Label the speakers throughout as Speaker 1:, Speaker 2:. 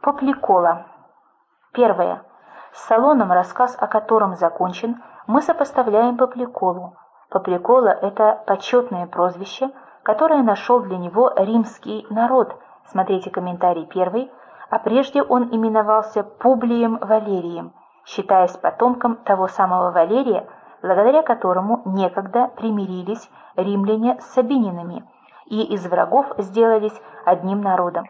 Speaker 1: Попликола. Первое. С Солоном, рассказ о котором закончен, мы сопоставляем Попликолу. Попликола – это почетное прозвище, которое нашел для него римский народ. Смотрите комментарий 1, а прежде он именовался Публием Валерием, считаясь потомком того самого Валерия, благодаря которому некогда примирились римляне с сабининами и из врагов сделались одним народом.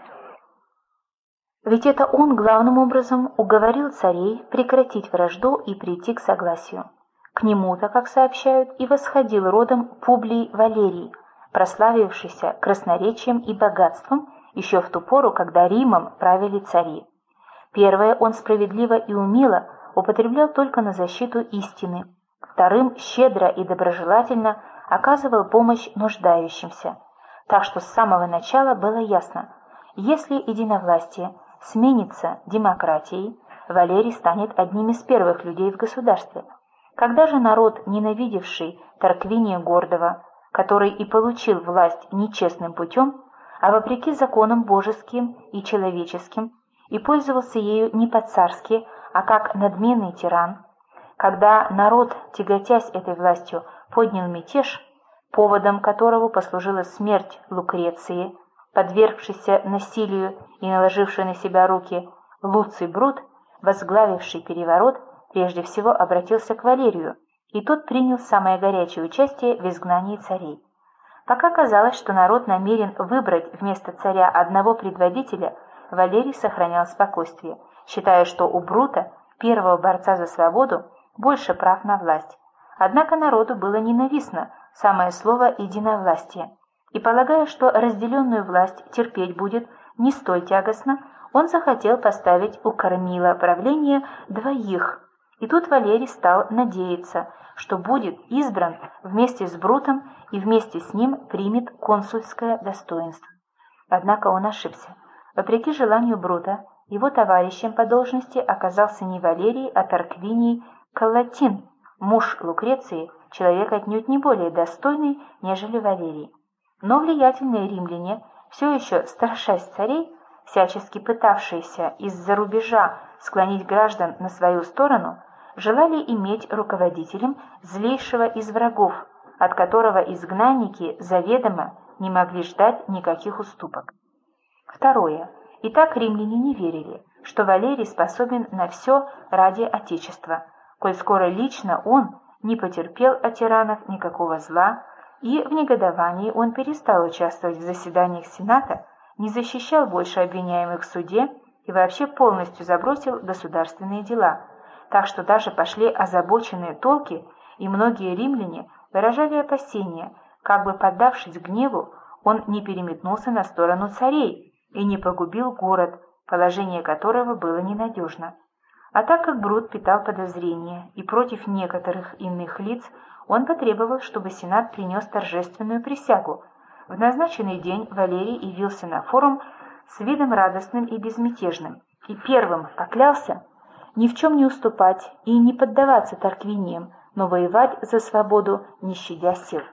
Speaker 1: Ведь это он главным образом уговорил царей прекратить вражду и прийти к согласию. К нему-то, как сообщают, и восходил родом Публий Валерий, прославившийся красноречием и богатством еще в ту пору, когда Римом правили цари. Первое он справедливо и умело употреблял только на защиту истины, вторым щедро и доброжелательно оказывал помощь нуждающимся. Так что с самого начала было ясно, если единовластие сменится демократией, Валерий станет одним из первых людей в государстве. Когда же народ, ненавидевший Тарквиния Гордого, который и получил власть нечестным путем, а вопреки законам божеским и человеческим, и пользовался ею не по-царски, а как надменный тиран, когда народ, тяготясь этой властью, поднял мятеж, поводом которого послужила смерть Лукреции, подвергшийся насилию и наложивший на себя руки Луций Брут, возглавивший переворот, прежде всего обратился к Валерию, и тот принял самое горячее участие в изгнании царей. Пока казалось, что народ намерен выбрать вместо царя одного предводителя, Валерий сохранял спокойствие, считая, что у Брута, первого борца за свободу, больше прав на власть. Однако народу было ненавистно самое слово «единовластие», и, полагая, что разделенную власть терпеть будет не столь тягостно, он захотел поставить у кормила правления двоих. И тут Валерий стал надеяться, что будет избран вместе с Брутом и вместе с ним примет консульское достоинство. Однако он ошибся. Вопреки желанию Брута, его товарищем по должности оказался не Валерий, а Тарквиний Каллатин, муж Лукреции, человек отнюдь не более достойный, нежели Валерий. Но влиятельные римляне, все еще страшась царей, всячески пытавшиеся из-за рубежа склонить граждан на свою сторону, желали иметь руководителем злейшего из врагов, от которого изгнанники заведомо не могли ждать никаких уступок. Второе. Итак, римляне не верили, что Валерий способен на все ради Отечества, коль скоро лично он не потерпел от тиранов никакого зла, и в негодовании он перестал участвовать в заседаниях Сената, не защищал больше обвиняемых в суде и вообще полностью забросил государственные дела, так что даже пошли озабоченные толки, и многие римляне выражали опасения, как бы поддавшись гневу, он не переметнулся на сторону царей и не погубил город, положение которого было ненадежно. А так как Брут питал подозрения и против некоторых иных лиц, он потребовал, чтобы Сенат принес торжественную присягу. В назначенный день Валерий явился на форум с видом радостным и безмятежным, и первым поклялся ни в чем не уступать и не поддаваться Тарквиниям, но воевать за свободу, не щадя сил.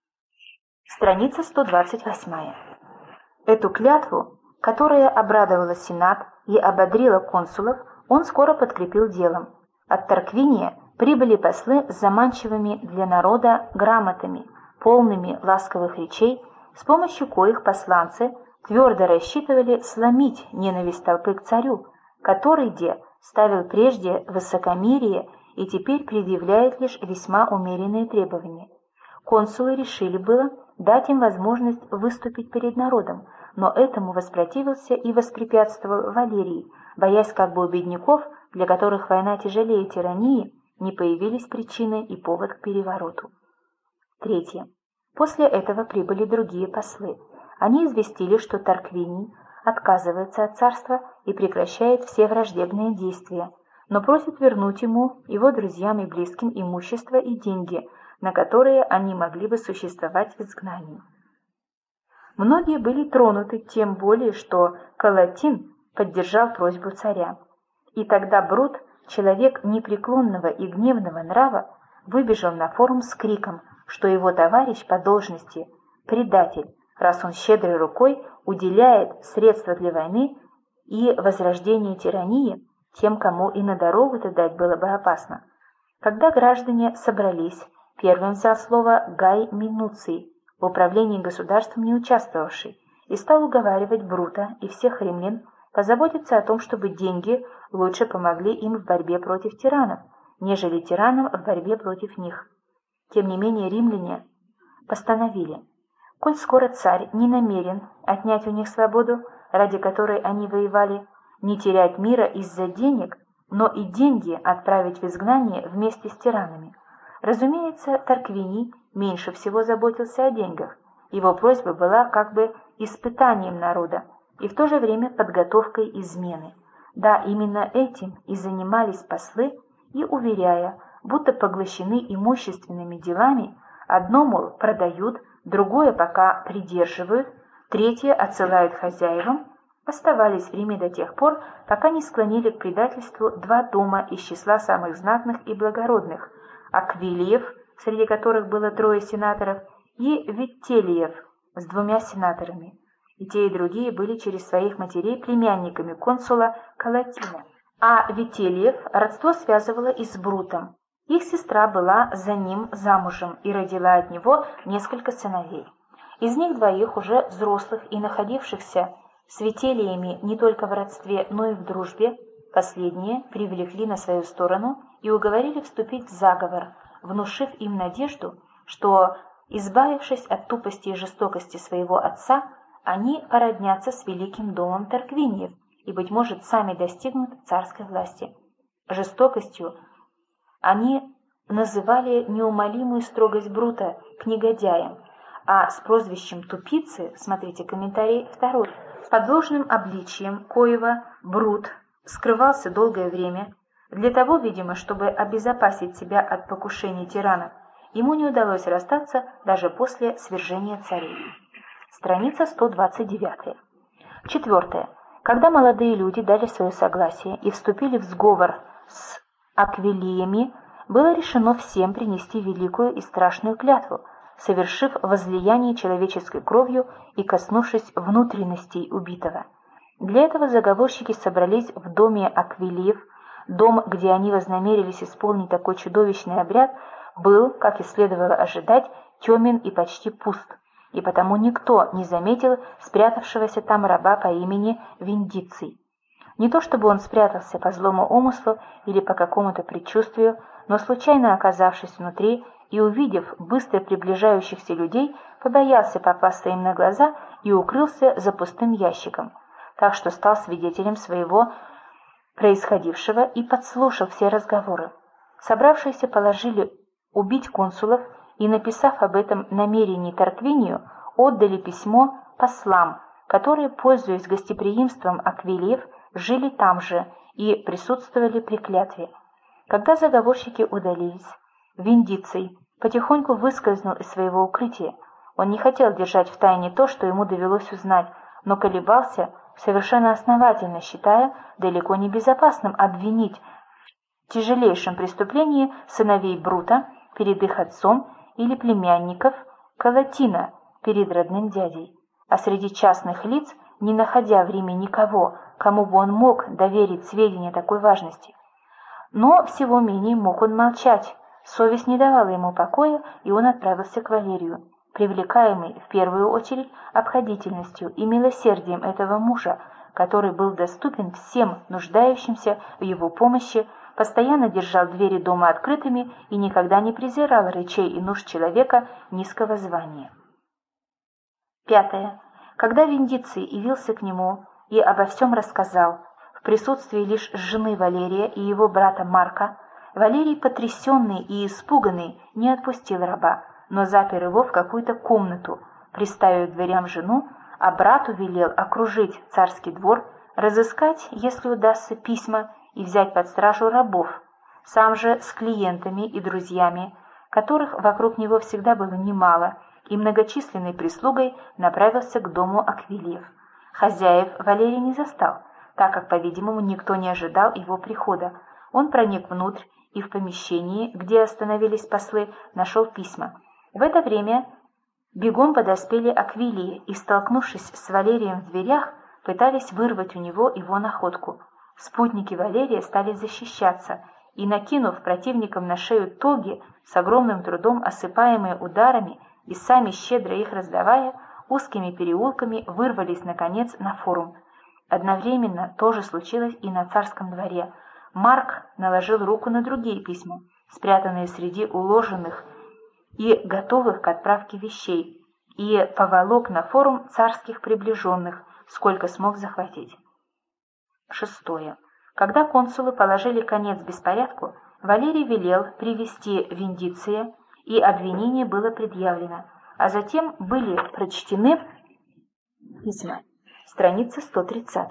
Speaker 1: Страница 128. Эту клятву, которая обрадовала Сенат и ободрила консулов, он скоро подкрепил делом. От Тарквиния прибыли послы с заманчивыми для народа грамотами, полными ласковых речей, с помощью коих посланцы твердо рассчитывали сломить ненависть толпы к царю, который ставил прежде высокомерие и теперь предъявляет лишь весьма умеренные требования. Консулы решили было дать им возможность выступить перед народом, но этому воспротивился и воспрепятствовал Валерий, боясь, как бы у бедняков, для которых война тяжелее тирании, не появились причины и повод к перевороту. Третье. После этого прибыли другие послы. Они известили, что Тарквиний отказывается от царства и прекращает все враждебные действия, но просит вернуть ему, его друзьям и близким, имущество и деньги, на которые они могли бы существовать в изгнании. Многие были тронуты тем более, что Каллатин поддержал просьбу царя. И тогда Брут, человек непреклонного и гневного нрава, выбежал на форум с криком, что его товарищ по должности – предатель, раз он щедрой рукой уделяет средства для войны и возрождение тирании, тем, кому и на дорогу-то дать было бы опасно. Когда граждане собрались, первым взял слово Гай Минуций, в управлении государством не участвовавший, и стал уговаривать Брута и всех римлян позаботиться о том, чтобы деньги лучше помогли им в борьбе против тиранов, нежели тиранам в борьбе против них. Тем не менее римляне постановили: коль скоро царь не намерен отнять у них свободу, ради которой они воевали, не терять мира из-за денег, но и деньги отправить в изгнание вместе с тиранами. Разумеется, Тарквиний меньше всего заботился о деньгах. Его просьба была как бы испытанием народа и в то же время подготовкой измены. Да, именно этим и занимались послы, и уверяя, будто поглощены имущественными делами, одно, мол, продают, другое пока придерживают, третье отсылают хозяевам, оставались в Риме до тех пор, пока не склонили к предательству два дома из числа самых знатных и благородных – Аквилиев, среди которых было 3 сенаторов, и Вителиев с 2 сенаторами. И те, и другие были через своих матерей племянниками консула Калатина. А Вителиев родство связывало и с Брутом. Их сестра была за ним замужем и родила от него несколько сыновей. Из них 2 уже взрослых и находившихся с Вителиями не только в родстве, но и в дружбе, последние привлекли на свою сторону и уговорили вступить в заговор, внушив им надежду, что, избавившись от тупости и жестокости своего отца, они породнятся с великим домом Тарквиниев и, быть может, сами достигнут царской власти. Жестокостью они называли неумолимую строгость Брута к негодяям, а с прозвищем «тупицы», смотрите комментарий 2, под ложным обличием коего Брут скрывался долгое время, для того, видимо, чтобы обезопасить себя от покушений тиранов, ему не удалось расстаться даже после свержения царей. Страница 129. 4. Когда молодые люди дали свое согласие и вступили в сговор с Аквилиями, было решено всем принести великую и страшную клятву, совершив возлияние человеческой кровью и коснувшись внутренностей убитого. Для этого заговорщики собрались в доме Аквилиев. Дом, где они вознамерились исполнить такой чудовищный обряд, был, как и следовало ожидать, темен и почти пуст, и потому никто не заметил спрятавшегося там раба по имени Виндиций. Не то чтобы он спрятался по злому умыслу или по какому-то предчувствию, но случайно оказавшись внутри и увидев быстро приближающихся людей, побоялся попасться им на глаза и укрылся за пустым ящиком, так что стал свидетелем своего происходившего и подслушал все разговоры. Собравшиеся положили убить консулов и, написав об этом намерении Тарквинию, отдали письмо послам, которые, пользуясь гостеприимством Аквилиев, жили там же и присутствовали при клятве. Когда заговорщики удалились, Виндиций потихоньку выскользнул из своего укрытия. Он не хотел держать в тайне то, что ему довелось узнать, но колебался, совершенно основательно считая далеко не безопасным обвинить в тяжелейшем преступлении сыновей Брута перед их отцом или племянников Калатина перед родным дядей. А среди частных лиц, не находя в Риме никого, кому бы он мог доверить сведения такой важности. Но всего менее мог он молчать, совесть не давала ему покоя, и он отправился к Валерию, привлекаемый в первую очередь обходительностью и милосердием этого мужа, который был доступен всем нуждающимся в его помощи, постоянно держал двери дома открытыми и никогда не презирал речей и нужд человека низкого звания. 5. Когда Виндиций явился к нему и обо всем рассказал, в присутствии лишь жены Валерия и его брата Марка, Валерий, потрясенный и испуганный, не отпустил раба, но запер его в какую-то комнату, приставив к дверям жену, а брату велел окружить царский двор, разыскать, если удастся, письма и взять под стражу рабов, сам же с клиентами и друзьями, которых вокруг него всегда было немало, и многочисленной прислугой направился к дому Аквилиев. Хозяев Валерий не застал, так как, по-видимому, никто не ожидал его прихода. Он проник внутрь и в помещении, где остановились послы, нашел письма. В это время бегом подоспели Аквилии и, столкнувшись с Валерием в дверях, пытались вырвать у него его находку. Спутники Валерия стали защищаться, и, накинув противникам на шею тоги, с огромным трудом осыпаемые ударами и сами щедро их раздавая, узкими переулками вырвались, наконец, на форум. Одновременно то же случилось и на царском дворе. Марк наложил руку на другие письма, спрятанные среди уложенных и готовых к отправке вещей, и поволок на форум царских приближенных, сколько смог захватить. 6. Когда консулы положили конец беспорядку, Валерий велел привести Виндиция, и обвинение было предъявлено, а затем были прочтены письма. Страница 130.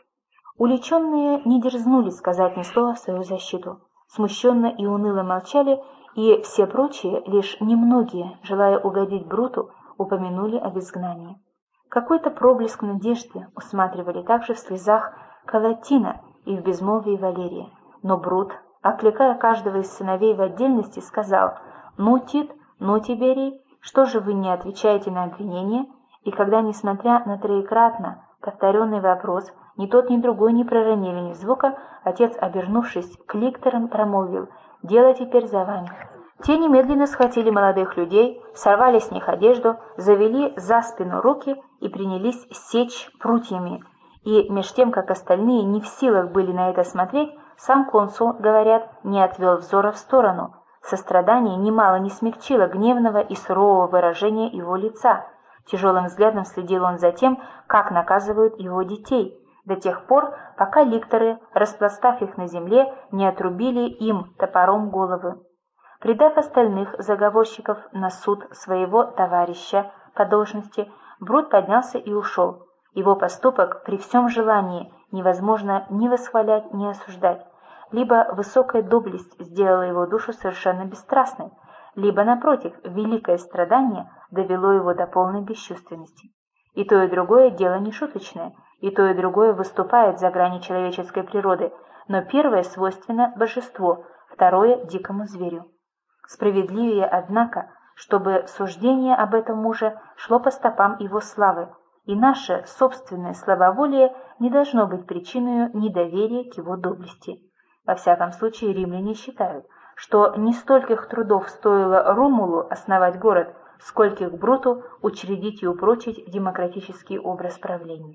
Speaker 1: Уличенные не дерзнули сказать ни слова в свою защиту. Смущенно и уныло молчали, и все прочие, лишь немногие, желая угодить Бруту, упомянули об изгнании. Какой-то проблеск надежды усматривали также в слезах Калатина и в безмолвии Валерия. Но Брут, окликая каждого из сыновей в отдельности, сказал: «Ну, Тит, ну, Тиберий, что же вы не отвечаете на обвинение?» И когда, несмотря на троекратно повторенный вопрос, ни тот, ни другой не проронили ни звука, отец, обернувшись к ликторам, промолвил: «Дело теперь за вами». Те немедленно схватили молодых людей, сорвали с них одежду, завели за спину руки и принялись сечь прутьями. И меж тем, как остальные не в силах были на это смотреть, сам консул, говорят, не отвел взора в сторону. Сострадание немало не смягчило гневного и сурового выражения его лица. Тяжелым взглядом следил он за тем, как наказывают его детей, до тех пор, пока ликторы, распластав их на земле, не отрубили им топором головы. Предав остальных заговорщиков на суд своего товарища по должности, Брут поднялся и ушел. Его поступок при всем желании невозможно ни восхвалять, ни осуждать. Либо высокая доблесть сделала его душу совершенно бесстрастной, либо, напротив, великое страдание довело его до полной бесчувственности. И то, и другое дело не шуточное, и то, и другое выступает за грани человеческой природы, но первое свойственно божеству, второе – дикому зверю. Справедливее, однако, чтобы суждение об этом муже шло по стопам его славы, и наше собственное слабоволие не должно быть причиной недоверия к его доблести. Во всяком случае, римляне считают, что не стольких трудов стоило Ромулу основать город, скольких Бруту учредить и упрочить демократический образ правления.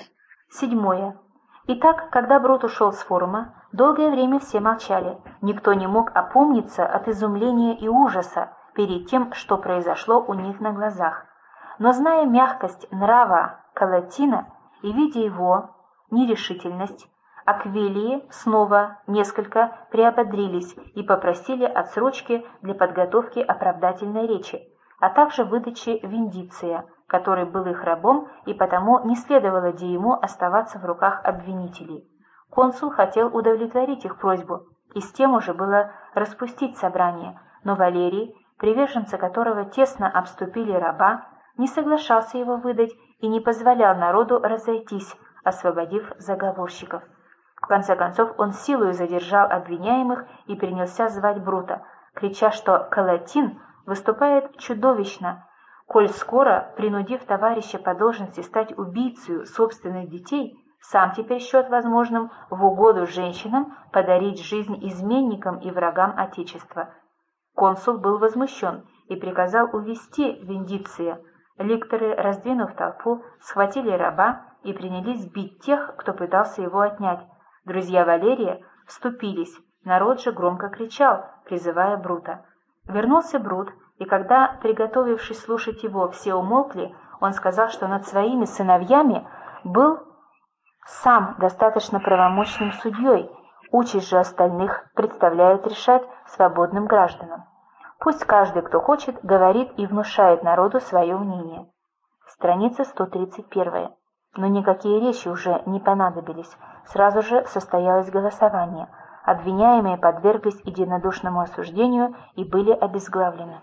Speaker 1: 7. Итак, когда Брут ушел с форума, долгое время все молчали, никто не мог опомниться от изумления и ужаса перед тем, что произошло у них на глазах. Но зная мягкость нрава Калатина и видя его нерешительность, Аквилии снова несколько приободрились и попросили отсрочки для подготовки оправдательной речи, а также выдачи Виндиция, который был их рабом, и потому не следовало ему оставаться в руках обвинителей. Консул хотел удовлетворить их просьбу, и с тем уже было распустить собрание, но Валерий, приверженцы которого тесно обступили раба, не соглашался его выдать и не позволял народу разойтись, освободив заговорщиков. В конце концов он силою задержал обвиняемых и принялся звать Брута, крича, что Калатин выступает чудовищно, коль скоро, принудив товарища по должности стать убийцей собственных детей, сам теперь счет возможным в угоду женщинам подарить жизнь изменникам и врагам Отечества. Консул был возмущен и приказал увести Виндиция. Ликторы, раздвинув толпу, схватили раба и принялись бить тех, кто пытался его отнять. Друзья Валерия вступились, народ же громко кричал, призывая Брута. Вернулся Брут, и когда, приготовившись слушать его, все умолкли, он сказал, что над своими сыновьями был сам достаточно правомочным судьей, участь же остальных представляет решать свободным гражданам. Пусть каждый, кто хочет, говорит и внушает народу свое мнение. Страница 131. Но никакие речи уже не понадобились. Сразу же состоялось голосование. Обвиняемые подверглись единодушному осуждению и были обезглавлены.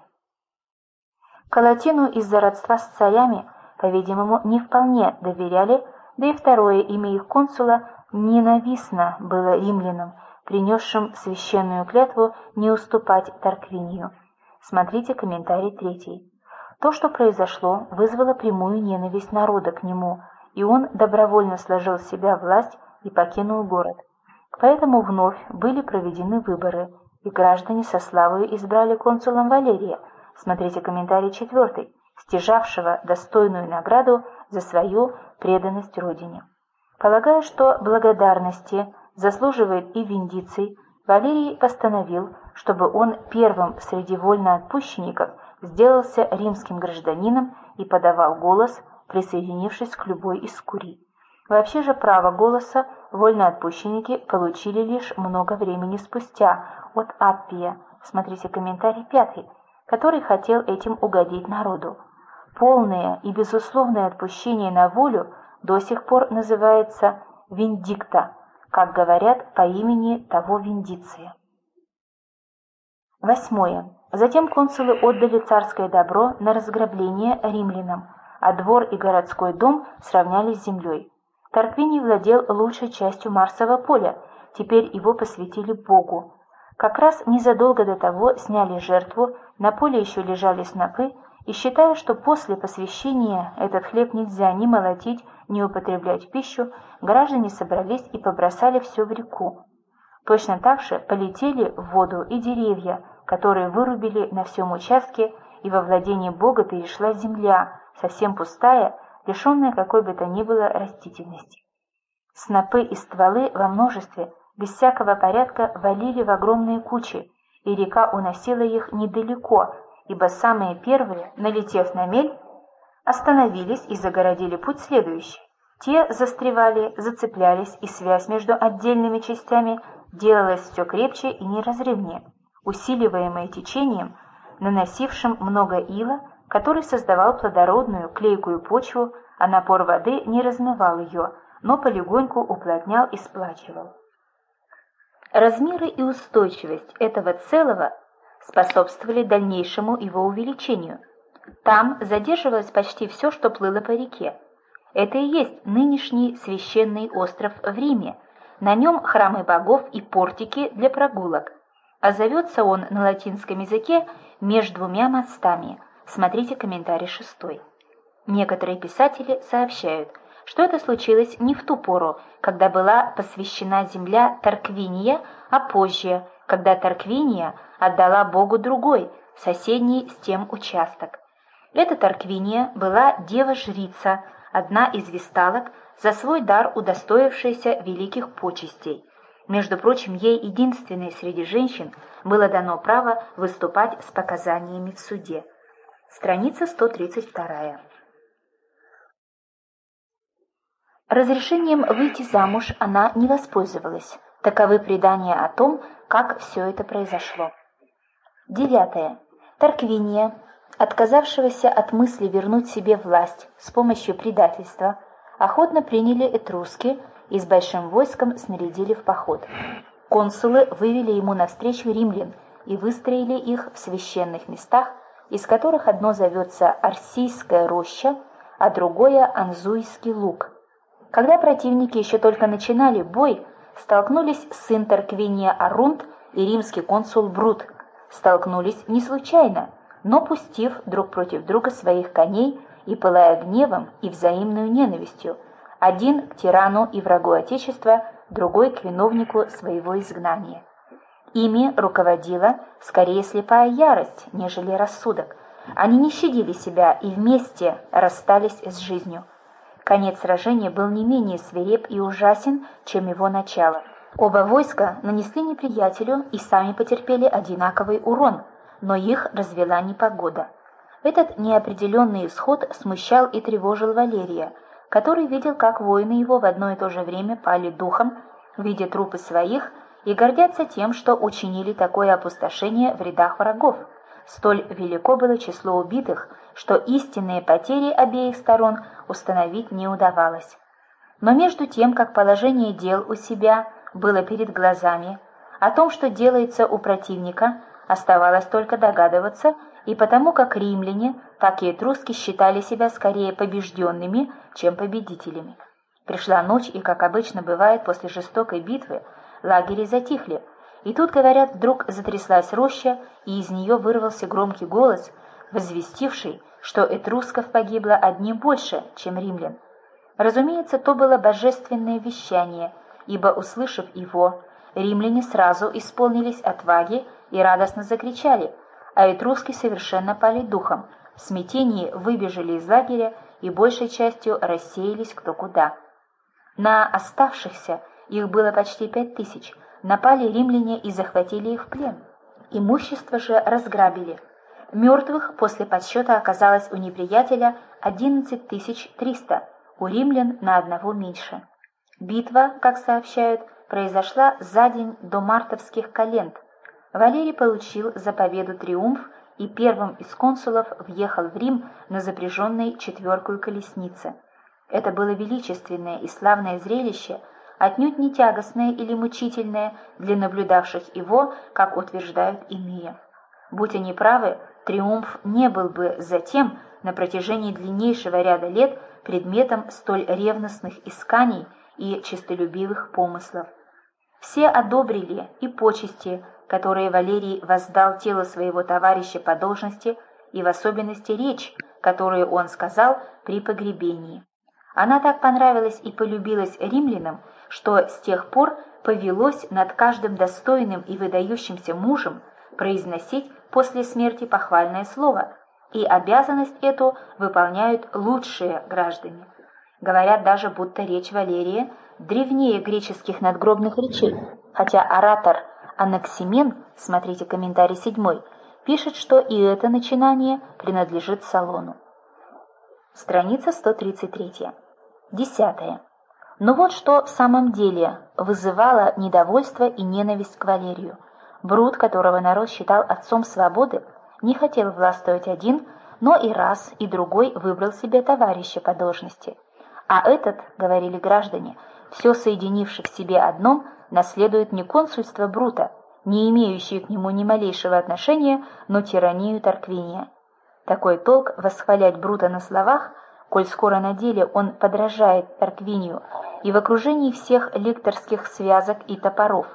Speaker 1: Калатину из-за родства с царями, по-видимому, не вполне доверяли, да и второе имя их консула ненавистно было римлянам, принесшим священную клятву не уступать Тарквинию. Смотрите комментарий 3. То, что произошло, вызвало прямую ненависть народа к нему, и он добровольно сложил с себя власть и покинул город. Поэтому вновь были проведены выборы, и граждане со славой избрали консулом Валерия, смотрите комментарий 4, стяжавшего достойную награду за свою преданность родине. Полагая, что благодарности заслуживает и Виндиций, Валерий постановил, чтобы он первым среди вольноотпущенников сделался римским гражданином и подавал голос, присоединившись к любой из курий. Вообще же право голоса вольноотпущенники получили лишь много времени спустя от Аппия, смотрите комментарий 5, который хотел этим угодить народу. Полное и безусловное отпущение на волю до сих пор называется виндикта, как говорят по имени того Виндиция. 8. Затем консулы отдали царское добро на разграбление римлянам, а двор и городской дом сравнялись с землей. Тарквиний владел лучшей частью Марсового поля, теперь его посвятили Богу. Как раз незадолго до того сняли жертву, на поле еще лежали снопы, и считая, что после посвящения этот хлеб нельзя ни молотить, ни употреблять в пищу, граждане собрались и побросали все в реку. Точно так же полетели в воду и деревья, которые вырубили на всем участке, и во владение Бога перешла земля, совсем пустая, лишенная какой бы то ни было растительности. Снопы и стволы во множестве, без всякого порядка, валили в огромные кучи, и река уносила их недалеко, ибо самые первые, налетев на мель, остановились и загородили путь следующий. Те застревали, зацеплялись, и связь между отдельными частями делалась все крепче и неразрывнее, усиливаемая течением, наносившим много ила, который создавал плодородную, клейкую почву, а напор воды не размывал ее, но полегоньку уплотнял и сплачивал. Размеры и устойчивость этого целого способствовали дальнейшему его увеличению. Там задерживалось почти все, что плыло по реке. Это и есть нынешний священный остров в Риме. На нем храмы богов и портики для прогулок. А зовется он на латинском языке «между двумя мостами». Смотрите комментарий 6. Некоторые писатели сообщают, что это случилось не в ту пору, когда была посвящена земля Тарквиния, а позже, когда Тарквиния отдала Богу другой, соседний с тем участок. Эта Тарквиния была дева-жрица, одна из весталок, за свой дар удостоившаяся великих почестей. Между прочим, ей единственной среди женщин было дано право выступать с показаниями в суде. Страница 132. Разрешением выйти замуж она не воспользовалась. Таковы предания о том, как все это произошло. 9. Тарквиния, отказавшегося от мысли вернуть себе власть с помощью предательства, охотно приняли этруски и с большим войском снарядили в поход. Консулы вывели ему навстречу римлян и выстроили их в священных местах, из которых одно зовется Арсийская роща, а другое Анзуйский луг. Когда противники еще только начинали бой, столкнулись сын Тарквиния Арунт и римский консул Брут. Столкнулись не случайно, но пустив друг против друга своих коней и пылая гневом и взаимной ненавистью, один к тирану и врагу Отечества, другой к виновнику своего изгнания. Ими руководила скорее слепая ярость, нежели рассудок. Они не щадили себя и вместе расстались с жизнью. Конец сражения был не менее свиреп и ужасен, чем его начало. Оба войска нанесли неприятелю и сами потерпели одинаковый урон, но их развела непогода. Этот неопределенный исход смущал и тревожил Валерия, который видел, как воины его в одно и то же время пали духом, видя трупы своих, и гордятся тем, что учинили такое опустошение в рядах врагов. Столь велико было число убитых, что истинные потери обеих сторон установить не удавалось. Но между тем, как положение дел у себя было перед глазами, о том, что делается у противника, оставалось только догадываться, и потому как римляне, так и этруски считали себя скорее побежденными, чем победителями. Пришла ночь, и, как обычно бывает после жестокой битвы, лагеря затихли, и тут, говорят, вдруг затряслась роща, и из нее вырвался громкий голос, возвестивший, что этрусков погибло одним больше, чем римлян. Разумеется, то было божественное вещание, ибо, услышав его, римляне сразу исполнились отваги и радостно закричали, а этруски совершенно пали духом, в смятении выбежали из лагеря и большей частью рассеялись кто куда. На оставшихся, их было почти 5000, напали римляне и захватили их в плен. Имущество же разграбили. Мертвых после подсчета оказалось у неприятеля 11300, у римлян на одного меньше. Битва, как сообщают, произошла за день до мартовских календ. Валерий получил за победу триумф и первым из консулов въехал в Рим на запряженной четверкой колеснице. Это было величественное и славное зрелище, отнюдь не тягостное или мучительное для наблюдавших его, как утверждают иные. Будь они правы, триумф не был бы затем на протяжении длиннейшего ряда лет предметом столь ревностных исканий и честолюбивых помыслов. Все одобрили и почести, которые Валерий воздал телу своего товарища по должности, и в особенности речь, которую он сказал при погребении. Она так понравилась и полюбилась римлянам, что с тех пор повелось над каждым достойным и выдающимся мужем произносить после смерти похвальное слово, и обязанность эту выполняют лучшие граждане. Говорят даже, будто речь Валерия древнее греческих надгробных речей, хотя оратор Анаксимен, смотрите комментарий 7, пишет, что и это начинание принадлежит Салону. Страница 133. 10. Но вот что в самом деле вызывало недовольство и ненависть к Валерию. Брут, которого народ считал отцом свободы, не хотел властвовать один, но и раз, и другой выбрал себе товарища по должности. А этот, говорили граждане, все соединивший в себе одном, наследует не консульство Брута, не имеющее к нему ни малейшего отношения, но тиранию Тарквиния. Такой толк восхвалять Брута на словах, коль скоро на деле он подражает Тарквинию и в окружении всех лекторских связок и топоров.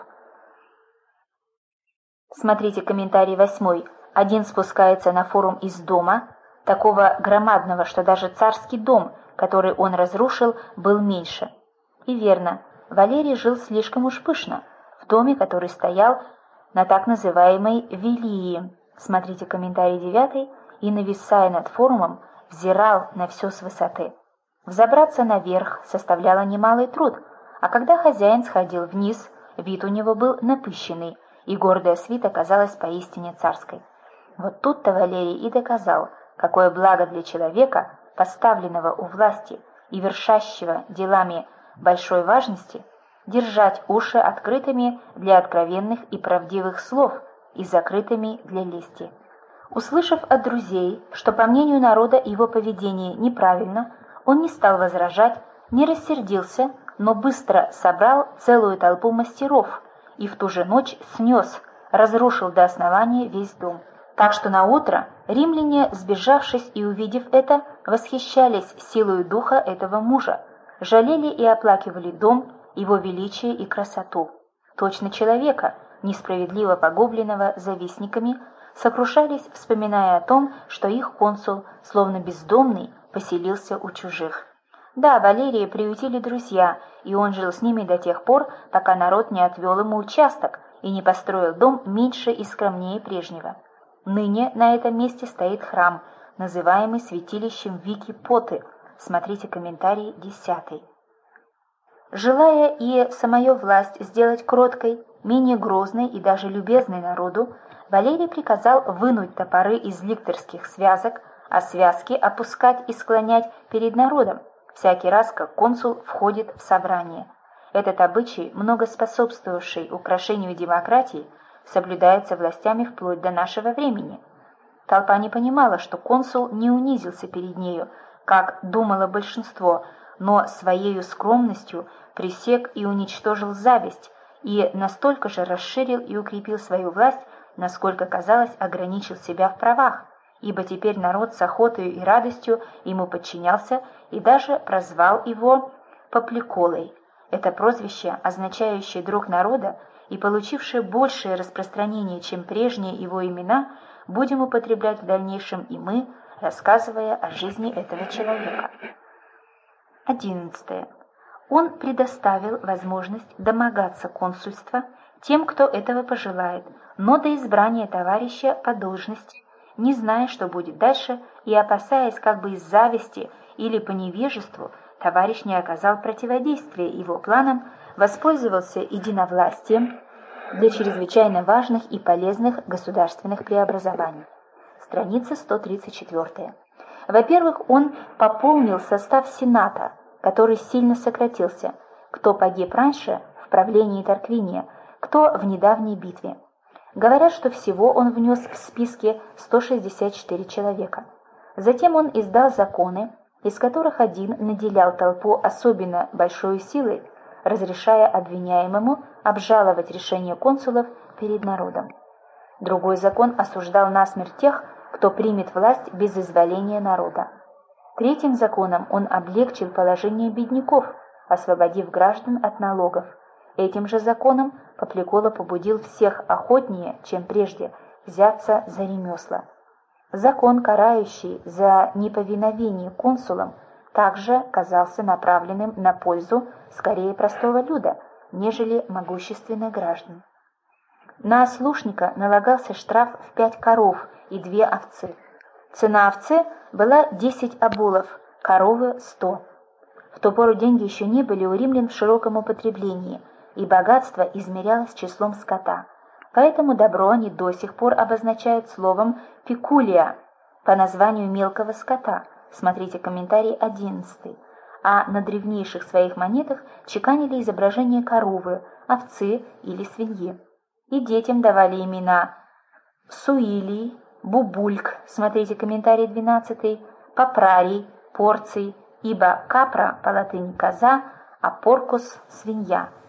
Speaker 1: Смотрите комментарий 8. Один спускается на форум из дома, такого громадного, что даже царский дом, который он разрушил, был меньше. И верно, Валерий жил слишком уж пышно, в доме, который стоял на так называемой Вилии, смотрите комментарий 9, и, нависая над форумом, взирал на все с высоты. Взобраться наверх составляло немалый труд, а когда хозяин сходил вниз, вид у него был напыщенный, и гордая свита казалась поистине царской. Вот тут-то Валерий и доказал, какое благо для человека, поставленного у власти и вершащего делами большой важности, держать уши открытыми для откровенных и правдивых слов и закрытыми для лести. Услышав от друзей, что, по мнению народа, его поведение неправильно, он не стал возражать, не рассердился, но быстро собрал целую толпу мастеров и в ту же ночь снес, разрушил до основания весь дом. Так что наутро римляне, сбежавшись и увидев это, восхищались силою духа этого мужа, жалели и оплакивали дом, его величие и красоту. Точно человека, несправедливо погубленного завистниками, сокрушались, вспоминая о том, что их консул, словно бездомный, поселился у чужих. Да, Валерия приютили друзья, и он жил с ними до тех пор, пока народ не отвел ему участок и не построил дом меньше и скромнее прежнего. Ныне на этом месте стоит храм, называемый святилищем Вики Поты, смотрите комментарий 10. Желая и самую власть сделать кроткой, менее грозной и даже любезной народу, Валерий приказал вынуть топоры из лекторских связок, а связки опускать и склонять перед народом, всякий раз, как консул входит в собрание. Этот обычай, много способствовавший украшению демократии, соблюдается властями вплоть до нашего времени. Толпа не понимала, что консул не унизился перед нею, как думало большинство, но своею скромностью пресек и уничтожил зависть, и настолько же расширил и укрепил свою власть, насколько, казалось, ограничил себя в правах, ибо теперь народ с охотою и радостью ему подчинялся и даже прозвал его Попликолой. Это прозвище, означающее «друг народа» и получившее большее распространение, чем прежние его имена, будем употреблять в дальнейшем и мы, рассказывая о жизни этого человека. 11. Он предоставил возможность домогаться консульства тем, кто этого пожелает, но до избрания товарища по должности, не зная, что будет дальше, и опасаясь, как бы из зависти или по невежеству товарищ не оказал противодействия его планам, воспользовался единовластием для чрезвычайно важных и полезных государственных преобразований. Страница 134. Во-первых, он пополнил состав Сената, который сильно сократился, кто погиб раньше в правлении Тарквиния, кто в недавней битве. Говорят, что всего он внес в списке 164 человека. Затем он издал законы, из которых один наделял толпу особенно большой силой, разрешая обвиняемому обжаловать решение консулов перед народом. Другой закон осуждал насмерть тех, кто примет власть без изволения народа. Третьим законом он облегчил положение бедняков, освободив граждан от налогов. Этим же законом Папликола побудил всех охотнее, чем прежде, взяться за ремесла. Закон, карающий за неповиновение консулам, также казался направленным на пользу скорее простого люда, нежели могущественных граждан. На ослушника налагался штраф в 5 коров и 2 овцы. Цена овцы была 10 оболов, коровы 100. В ту пору деньги еще не были у римлян в широком употреблении, и богатство измерялось числом скота. Поэтому добро они до сих пор обозначают словом «пекулия» по названию мелкого скота, смотрите комментарий 11, а на древнейших своих монетах чеканили изображение коровы, овцы или свиньи. И детям давали имена Суилий, Бубульк, смотрите комментарий 12, Папрарий, Порций, ибо капра по латыни коза, а поркус свинья,